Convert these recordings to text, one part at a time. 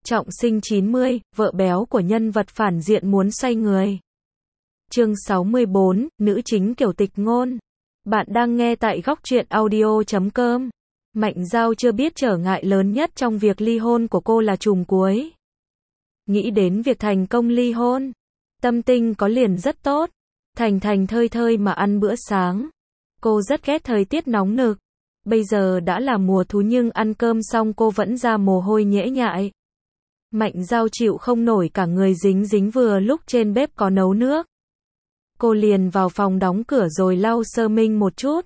Trọng sinh 90, vợ béo của nhân vật phản diện muốn xoay người. Chương 64, nữ chính Kiều Tịch Ngôn. Bạn đang nghe tại góc truyện audio.com. Mạnh Dao chưa biết trở ngại lớn nhất trong việc ly hôn của cô là trùm cuối. Nghĩ đến việc thành công ly hôn, tâm tình có liền rất tốt. Thành thơi thơi mà ăn bữa sáng. Cô rất ghét thời tiết nóng nực. Bây giờ đã là mùa thu nhưng ăn cơm xong cô vẫn ra mồ hôi nhễ nhại. Mạnh Dao chịu không nổi cả người dính vừa lúc trên bếp có nấu nước. Cô liền vào phòng đóng cửa rồi lau sơ minh một chút.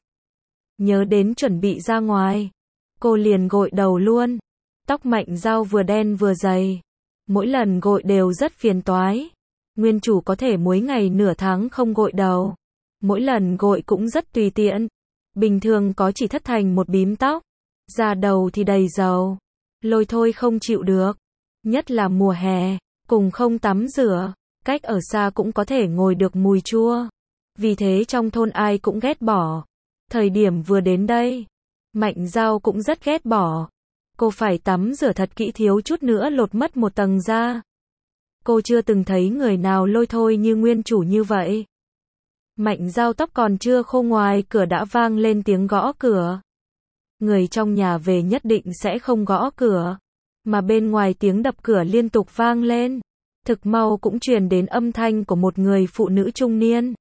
Nhớ đến chuẩn bị ra ngoài. Cô liền gội đầu luôn. Tóc Mạnh Dao vừa đen vừa dày. Mỗi lần gội đều rất phiền toái. Nguyên chủ có thể mỗi ngày nửa tháng không gội đầu. Mỗi lần gội cũng rất tùy tiện. Bình thường có chỉ thất thành một bím tóc. Da đầu thì đầy dầu. Lôi thôi không chịu được. Nhất là mùa hè, cùng không tắm rửa, cách ở xa cũng có thể ngồi được mùi chua. Vì thế trong thôn ai cũng ghét bỏ. Thời điểm vừa đến đây, Mạnh Dao cũng rất ghét bỏ. Cô phải tắm rửa thật kỹ, thiếu chút nữa lột mất một tầng da. Cô chưa từng thấy người nào lôi thôi như nguyên chủ như vậy. Mạnh Dao tóc còn chưa khô, ngoài cửa đã vang lên tiếng gõ cửa. Người trong nhà về nhất định sẽ không gõ cửa. Mà bên ngoài tiếng đập cửa liên tục vang lên. Thực mau cũng truyền đến âm thanh của một người phụ nữ trung niên.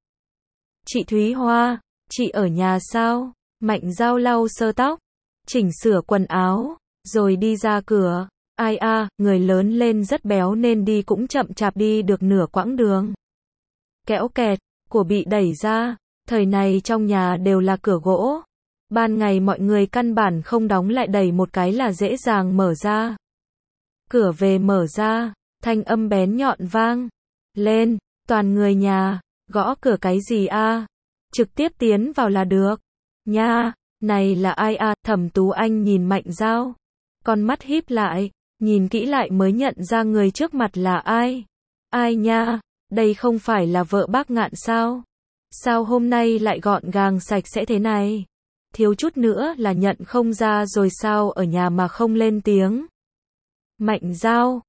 Chị Thúy Hoa, chị ở nhà sao? Mạnh Dao lau sơ tóc, chỉnh sửa quần áo, rồi đi ra cửa. Ai a, người lớn lên rất béo nên đi cũng chậm chạp, đi được nửa quãng đường. Kéo kẹt, của bị đẩy ra. Thời này trong nhà đều là cửa gỗ. Ban ngày mọi người căn bản không đóng lại, đẩy một cái là dễ dàng mở ra. Cửa về mở ra, thanh âm bén nhọn vang lên, toàn người nhà, gõ cửa cái gì a? Trực tiếp tiến vào là được. Nha, này là ai a? Thẩm Tú Anh nhìn Mạnh Dao, con mắt híp lại, nhìn kỹ lại mới nhận ra người trước mặt là ai. Ai nha, đây không phải là vợ bác Ngạn sao? Sao hôm nay lại gọn gàng sạch sẽ thế này? Thiếu chút nữa là nhận không ra rồi, sao ở nhà mà không lên tiếng? Mạnh Dao,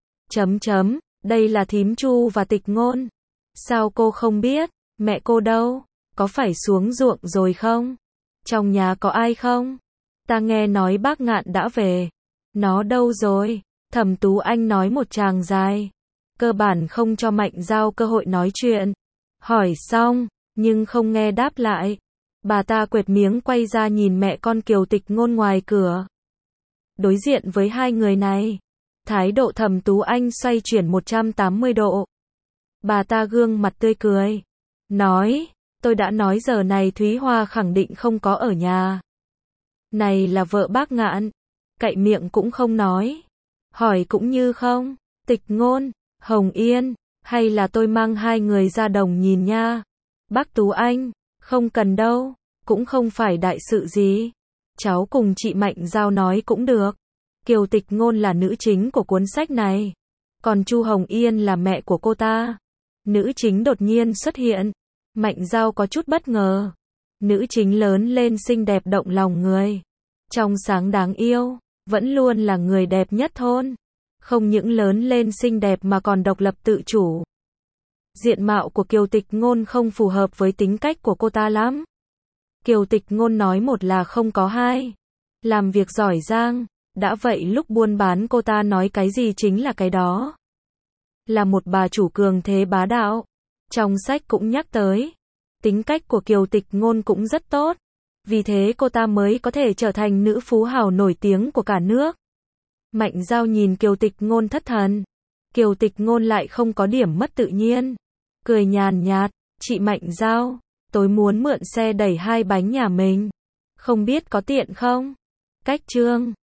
đây là thím Chu và Tịch Ngôn. Sao cô không biết? Mẹ cô đâu? Có phải xuống ruộng rồi không? Trong nhà có ai không? Ta nghe nói bác Ngạn đã về. Nó đâu rồi? Thẩm Tú Anh nói một tràng dài. Cơ bản không cho Mạnh Dao cơ hội nói chuyện. Hỏi xong, nhưng không nghe đáp lại. Bà ta quệt miếng quay ra nhìn mẹ con Kiều Tịch Ngôn ngoài cửa. Đối diện với hai người này, thái độ Thẩm Tú Anh xoay chuyển 180 độ. Bà ta gương mặt tươi cười. Nói, tôi đã nói giờ này Thúy Hoa khẳng định không có ở nhà. Này là vợ bác Ngạn. Cậy miệng cũng không nói. Hỏi cũng như không. Tịch Ngôn, Hồng Yên, hay là tôi mang hai người ra đồng nhìn nha. Bác Tú Anh, không cần đâu, cũng không phải đại sự gì. Cháu cùng chị Mạnh Dao nói cũng được. Kiều Tịch Ngôn là nữ chính của cuốn sách này. Còn Chu Hồng Yên là mẹ của cô ta. Nữ chính đột nhiên xuất hiện. Mạnh Dao có chút bất ngờ. Nữ chính lớn lên xinh đẹp động lòng người. Trong sáng đáng yêu. Vẫn luôn là người đẹp nhất thôn. Không những lớn lên xinh đẹp mà còn độc lập tự chủ. Diện mạo của Kiều Tịch Ngôn không phù hợp với tính cách của cô ta lắm. Kiều Tịch Ngôn nói một là không có hai. Làm việc giỏi giang. Đã vậy lúc buôn bán cô ta nói cái gì chính là cái đó. Là một bà chủ cường thế bá đạo. Trong sách cũng nhắc tới. Tính cách của Kiều Tịch Ngôn cũng rất tốt. Vì thế cô ta mới có thể trở thành nữ phú hào nổi tiếng của cả nước. Mạnh Dao nhìn Kiều Tịch Ngôn thất thần. Kiều Tịch Ngôn lại không có điểm mất tự nhiên. Cười nhàn nhạt, chị Mạnh Dao, tôi muốn mượn xe đẩy 2 bánh nhà mình. Không biết có tiện không? Cách trương.